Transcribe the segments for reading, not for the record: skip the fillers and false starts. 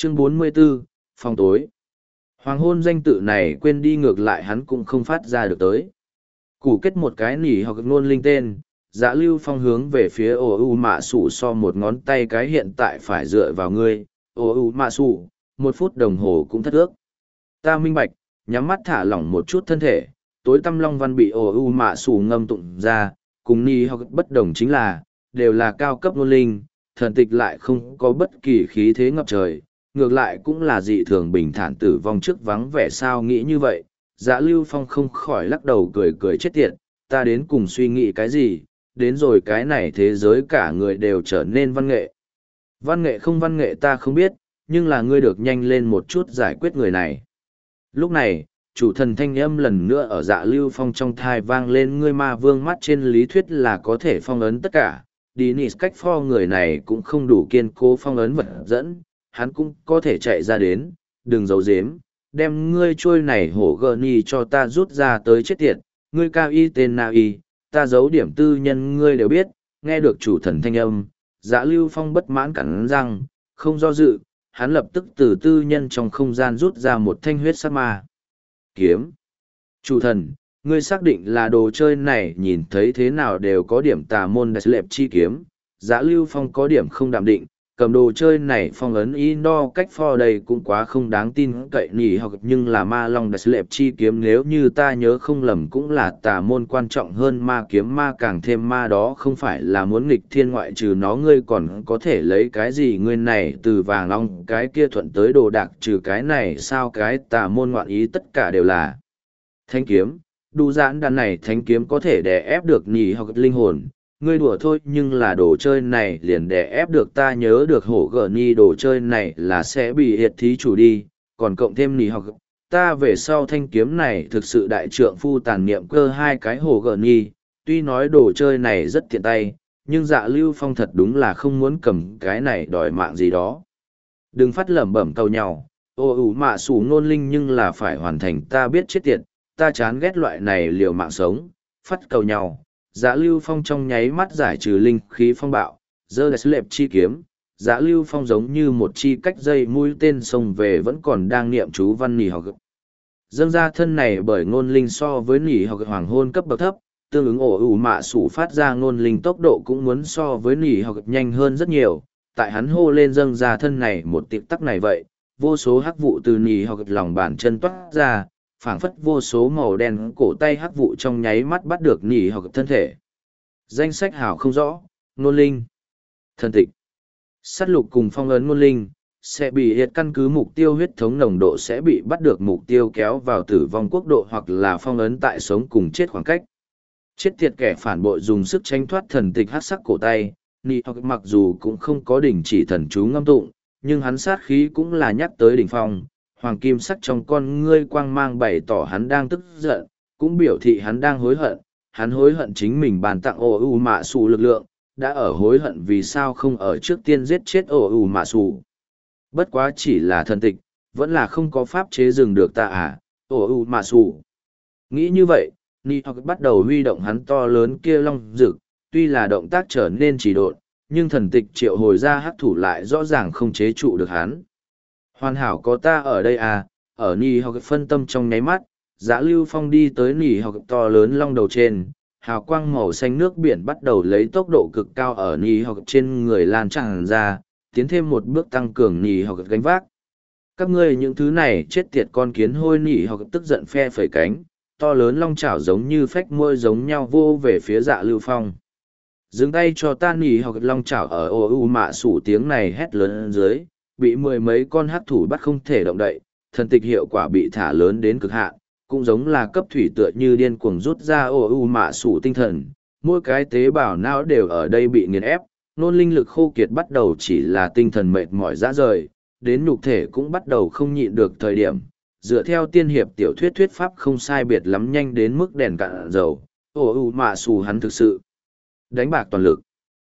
Chương 44, phòng tối. Hoàng hôn danh tự này quên đi ngược lại hắn cũng không phát ra được tới. Củ kết một cái nỉ hoặc ngôn linh tên, Dạ Lưu Phong hướng về phía ổ u mạ sủ so một ngón tay cái hiện tại phải dựa vào ngươi, ổ u mạ sủ, 1 phút đồng hồ cũng thất ước. Ta minh bạch, nhắm mắt thả lỏng một chút thân thể, tối tăm long văn bị ổ u mạ sủ ngâm tụng ra, cùng nỉ hoặc bất đồng chính là, đều là cao cấp ngôn linh, thần tịch lại không có bất kỳ khí thế ngập trời, ngược lại cũng là dị thường bình thản tử vong trước vắng vẻ sao nghĩ như vậy. Dạ Lưu Phong không khỏi lắc đầu cười cười chết tiệt, ta đến cùng suy nghĩ cái gì, đến rồi cái này thế giới cả người đều trở nên văn nghệ. Văn nghệ không văn nghệ ta không biết, nhưng là ngươi được nhanh lên một chút giải quyết người này. Lúc này, chủ thần thanh âm lần nữa ở Dạ Lưu Phong trong thai vang lên, ngươi ma vương mắt trên lý thuyết là có thể phong ấn tất cả. Dinis cách pho người này cũng không đủ kiên cố phong ấn vật dẫn, hắn cũng có thể chạy ra đến, đừng giấu giếm, đem ngươi trôi này hổ gờ ni cho ta rút ra tới chết tiệt, ngươi cao y tên nào y, ta giấu điểm tư nhân ngươi đều biết, nghe được chủ thần thanh âm, Dạ Lưu Phong bất mãn cắn răng, không do dự, hắn lập tức từ tư nhân trong không gian rút ra một thanh huyết sắc ma kiếm. Chủ thần, ngươi xác định là đồ chơi này nhìn thấy thế nào đều có điểm tà môn đại lệp chi kiếm, Dạ Lưu Phong có điểm không đạm định, cầm đồ chơi này phong ấn no cách pho đây cũng quá không đáng tin cậy nhỉ hoặc nhưng là ma long đại lệp chi kiếm nếu như ta nhớ không lầm cũng là tà môn quan trọng hơn ma kiếm ma càng thêm ma đó không phải là muốn nghịch thiên ngoại trừ nó ngươi còn có thể lấy cái gì ngươi này từ vàng long cái kia thuận tới đồ đạc trừ cái này sao cái tà môn ngoạn ý tất cả đều là thanh kiếm đủ giãn đàn này thanh kiếm có thể đè ép được nhỉ hoặc linh hồn ngươi đùa thôi nhưng là đồ chơi này liền đè ép được ta nhớ được hổ gờ ni đồ chơi này là sẽ bị hiệt thí chủ đi, còn cộng thêm nì học. Ta về sau thanh kiếm này thực sự đại trượng phu tàn niệm cơ 2 cái hổ gờ ni, tuy nói đồ chơi này rất tiện tay, nhưng Dạ Lưu Phong thật đúng là không muốn cầm cái này đòi mạng gì đó. Đừng phát lẩm bẩm cầu nhau, ô ủ mạ sủ ngôn linh nhưng là phải hoàn thành ta biết chết tiệt, ta chán ghét loại này liều mạng sống, phát cầu nhau. Dạ Lưu Phong trong nháy mắt giải trừ linh khí phong bạo, giơ đại lệp chi kiếm, Dạ Lưu Phong giống như một chi cách dây mũi tên xông về vẫn còn đang niệm chú văn nỉ học. Dâng ra thân này bởi ngôn linh so với nỉ học hoàng hôn cấp bậc thấp, tương ứng ổ ủ mạ sủ phát ra ngôn linh tốc độ cũng muốn so với nỉ học nhanh hơn rất nhiều. Tại hắn hô lên dâng ra thân này một tiệp tắc này vậy, vô số hắc vụ từ nỉ học lòng bàn chân toát ra, phảng phất vô số màu đen cổ tay hắc vụ trong nháy mắt bắt được nỉ hoặc thân thể. Danh sách hảo không rõ, ngôn linh, thân tịch, sát lục cùng phong ấn ngôn linh, sẽ bị hiệt căn cứ mục tiêu huyết thống nồng độ sẽ bị bắt được mục tiêu kéo vào tử vong quốc độ hoặc là phong ấn tại sống cùng chết khoảng cách. Chết tiệt kẻ phản bội dùng sức tránh thoát thần tịch hắc sắc cổ tay, nỉ hoặc mặc dù cũng không có đỉnh chỉ thần chú ngâm tụng, nhưng hắn sát khí cũng là nhắc tới đỉnh phong. Hoàng kim sắc trong con ngươi quang mang bày tỏ hắn đang tức giận, cũng biểu thị hắn đang hắn hối hận chính mình bàn tặng ổ ủ mạ sủ lực lượng, đã ở hối hận vì sao không ở trước tiên giết chết ổ ủ mạ sủ. Bất quá chỉ là thần tịch, vẫn là không có pháp chế dừng được ta à, ổ ủ mạ sủ. Nghĩ như vậy, Ni Học bắt đầu huy động hắn to lớn kia long rực, tuy là động tác trở nên trì độn, nhưng thần tịch triệu hồi ra hắc thủ lại rõ ràng không chế trụ được hắn. Hoàn hảo có ta ở đây à, ở nỉ học phân tâm trong nháy mắt, Dạ Lưu Phong đi tới nỉ học to lớn long đầu trên, hào quang màu xanh nước biển bắt đầu lấy tốc độ cực cao ở nỉ học trên người lan tràn ra, tiến thêm một bước tăng cường nỉ học gánh vác. Các ngươi những thứ này chết tiệt con kiến hôi nỉ học tức giận phe phẩy cánh, to lớn long chảo giống như phách môi giống nhau vô về phía Dạ Lưu Phong. Dừng tay cho ta nỉ học long chảo ở ô u mạ sủ tiếng này hét lớn dưới. Bị 10 mấy con hắc thủ bắt không thể động đậy, thần tịch hiệu quả bị thả lớn đến cực hạn, cũng giống là cấp thủy tựa như điên cuồng rút ra ổ u mạ sủ tinh thần, mỗi cái tế bào não đều ở đây bị nghiền ép, nôn linh lực khô kiệt bắt đầu chỉ là tinh thần mệt mỏi rã rời, đến nhục thể cũng bắt đầu không nhịn được thời điểm, dựa theo tiên hiệp tiểu thuyết thuyết pháp không sai biệt lắm nhanh đến mức đèn cạn dầu, ổ u mạ sủ hắn thực sự đánh bạc toàn lực.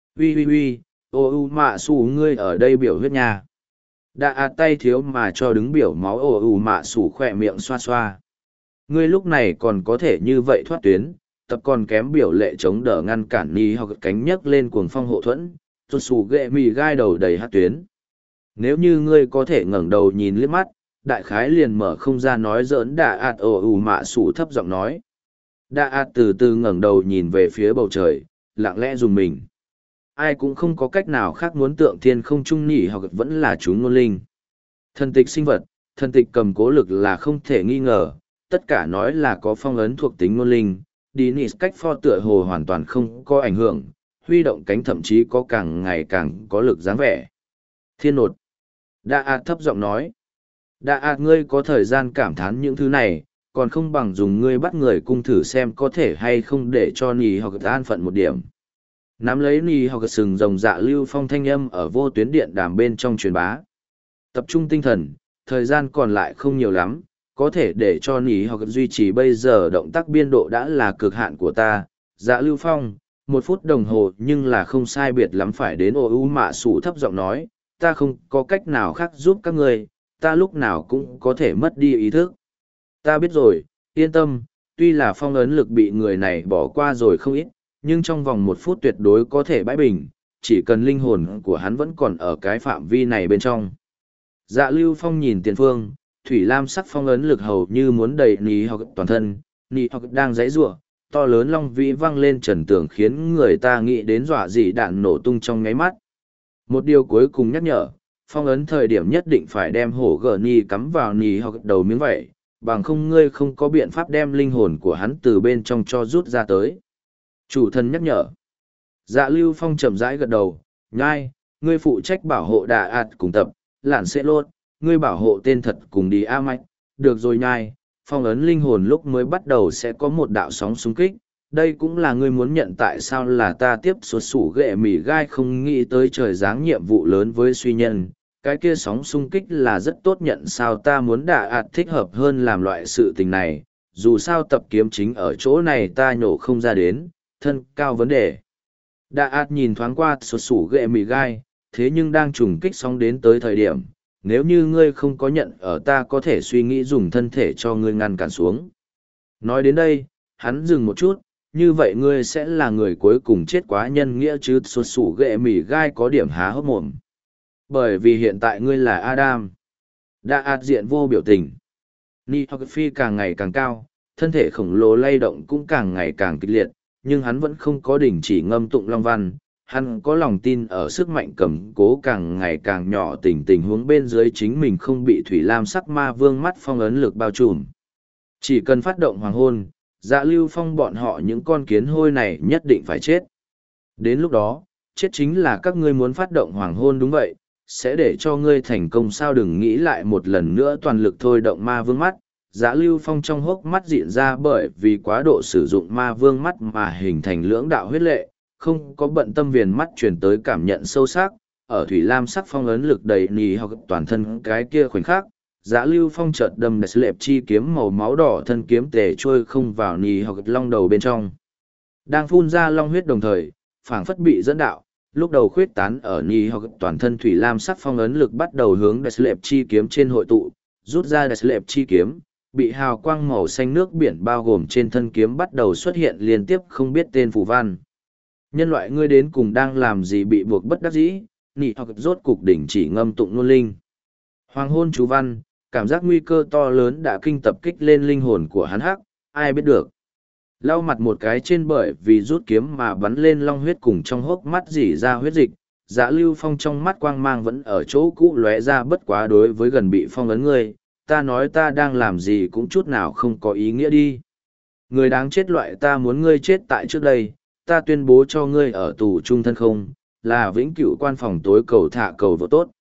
Ui, ổ u mạ sủ ngươi ở đây biểu huyết nha. Đã tay thiếu mà cho đứng biểu máu ổ ù mạ sủ khỏe miệng xoa xoa. Ngươi lúc này còn có thể như vậy thoát tuyến, tập còn kém biểu lệ chống đỡ ngăn cản ni hoặc cánh nhấc lên cuồng phong hộ thuẫn, tuột sủ ghệ mì gai đầu đầy hát tuyến. Nếu như ngươi có thể ngẩng đầu nhìn liếc mắt, đại khái liền mở không ra nói giỡn. Đạ ạt ồ ù mạ sủ thấp giọng nói. Đạ ạt từ từ ngẩng đầu nhìn về phía bầu trời, lặng lẽ dùng mình. Ai cũng không có cách nào khác muốn tượng thiên không trung nhỉ, hoặc vẫn là chúng ngôn linh. Thần tịch sinh vật, thần tịch cầm cố lực là không thể nghi ngờ, tất cả nói là có phong ấn thuộc tính ngôn linh. Dinis cách pho tựa hồ hoàn toàn không có ảnh hưởng, huy động cánh thậm chí có càng ngày càng có lực dáng vẻ. Thiên nột. Đạ ạt thấp giọng nói. Đạ ạt ngươi có thời gian cảm thán những thứ này, còn không bằng dùng ngươi bắt người cung thử xem có thể hay không để cho nì hoặc an phận một điểm. Nắm lấy nì hoặc sừng rồng Dạ Lưu Phong thanh âm ở vô tuyến điện đàm bên trong truyền bá. Tập trung tinh thần, thời gian còn lại không nhiều lắm, có thể để cho nì hoặc duy trì bây giờ động tác biên độ đã là cực hạn của ta. Dạ Lưu Phong, 1 phút đồng hồ nhưng là không sai biệt lắm phải đến. Ô u mạ sủ thấp giọng nói, ta không có cách nào khác giúp các ngươi, ta lúc nào cũng có thể mất đi ý thức. Ta biết rồi, yên tâm, tuy là phong ấn lực bị người này bỏ qua rồi không ít, nhưng trong vòng 1 phút tuyệt đối có thể bãi bình, chỉ cần linh hồn của hắn vẫn còn ở cái phạm vi này bên trong. Dạ Lưu Phong nhìn tiền phương, thủy lam sắc phong ấn lực hầu như muốn đầy nì hoặc toàn thân, nì hoặc đang giãy giụa, to lớn long vĩ văng lên trần tường khiến người ta nghĩ đến dọa dị đạn nổ tung trong nháy mắt. Một điều cuối cùng nhắc nhở, phong ấn thời điểm nhất định phải đem hổ gờ nì cắm vào nì hoặc đầu miếng vảy, bằng không ngươi không có biện pháp đem linh hồn của hắn từ bên trong cho rút ra tới. Chủ thân nhắc nhở. Dạ Lưu Phong chậm rãi gật đầu, nhai, ngươi phụ trách bảo hộ Đạ ạt cùng tập, lạn sẽ lốt, ngươi bảo hộ tên thật cùng đi A Mạch, được rồi nhai, phong ấn linh hồn lúc mới bắt đầu sẽ có một đạo sóng xung kích, đây cũng là ngươi muốn nhận tại sao là ta tiếp xuất sủ ghệ mỉ gai không nghĩ tới trời giáng nhiệm vụ lớn với suy nhân. Cái kia sóng xung kích là rất tốt nhận sao ta muốn Đạ ạt thích hợp hơn làm loại sự tình này, dù sao tập kiếm chính ở chỗ này ta nhổ không ra đến, thân cao vấn đề. Đạ ạt nhìn thoáng qua xuất sủ ghệ mì gai, thế nhưng đang trùng kích sóng đến tới thời điểm, nếu như ngươi không có nhận ở ta có thể suy nghĩ dùng thân thể cho ngươi ngăn cản xuống. Nói đến đây, hắn dừng một chút, như vậy ngươi sẽ là người cuối cùng chết quá nhân nghĩa chứ. Xuất sủ ghệ mì gai có điểm há hốc mồm. Bởi vì hiện tại ngươi là Adam. Đạ ạt diện vô biểu tình. Ni hoặc phi càng ngày càng cao, thân thể khổng lồ lay động cũng càng ngày càng kịch liệt, nhưng hắn vẫn không có đình chỉ ngâm tụng long văn. Hắn có lòng tin ở sức mạnh cầm cố càng ngày càng nhỏ tình huống bên dưới chính mình không bị thủy lam sắc ma vương mắt phong ấn lực bao trùm. Chỉ cần phát động hoàng hôn, Dạ Lưu Phong bọn họ những con kiến hôi này nhất định phải chết. Đến lúc đó, chết chính là các ngươi muốn phát động hoàng hôn đúng vậy, sẽ để cho ngươi thành công sao đừng nghĩ lại một lần nữa toàn lực thôi động ma vương mắt. Dạ Lưu Phong trong hốc mắt diễn ra bởi vì quá độ sử dụng ma vương mắt mà hình thành lưỡng đạo huyết lệ, không có bận tâm viền mắt truyền tới cảm nhận sâu sắc, ở thủy lam sắc phong ấn lực đầy nì hoặc toàn thân cái kia khoảnh khắc. Dạ Lưu Phong chợt đâm đại lệp chi kiếm màu máu đỏ thân kiếm tề trôi không vào nì hoặc long đầu bên trong. Đang phun ra long huyết đồng thời, phảng phất bị dẫn đạo, lúc đầu khuyết tán ở nì hoặc toàn thân thủy lam sắc phong ấn lực bắt đầu hướng đại lệp chi kiếm trên hội tụ, rút ra đại lệp chi kiếm, bị hào quang màu xanh nước biển bao gồm trên thân kiếm bắt đầu xuất hiện liên tiếp không biết tên phù văn. Nhân loại ngươi đến cùng đang làm gì bị buộc bất đắc dĩ, nị hoặc rốt cục đỉnh chỉ ngâm tụng ngôn linh. Hoàng hôn chú văn, cảm giác nguy cơ to lớn đã kinh tập kích lên linh hồn của hắn hắc, ai biết được. Lau mặt một cái trên bởi vì rút kiếm mà bắn lên long huyết cùng trong hốc mắt dỉ ra huyết dịch, Dạ Lưu Phong trong mắt quang mang vẫn ở chỗ cũ lóe ra bất quá đối với gần bị phong ấn ngươi, ta nói ta đang làm gì cũng chút nào không có ý nghĩa đi. Người đáng chết loại ta muốn ngươi chết tại trước đây, ta tuyên bố cho ngươi ở tù trung thân không, là vĩnh cửu quan phòng tối cầu thả cầu vô tốt.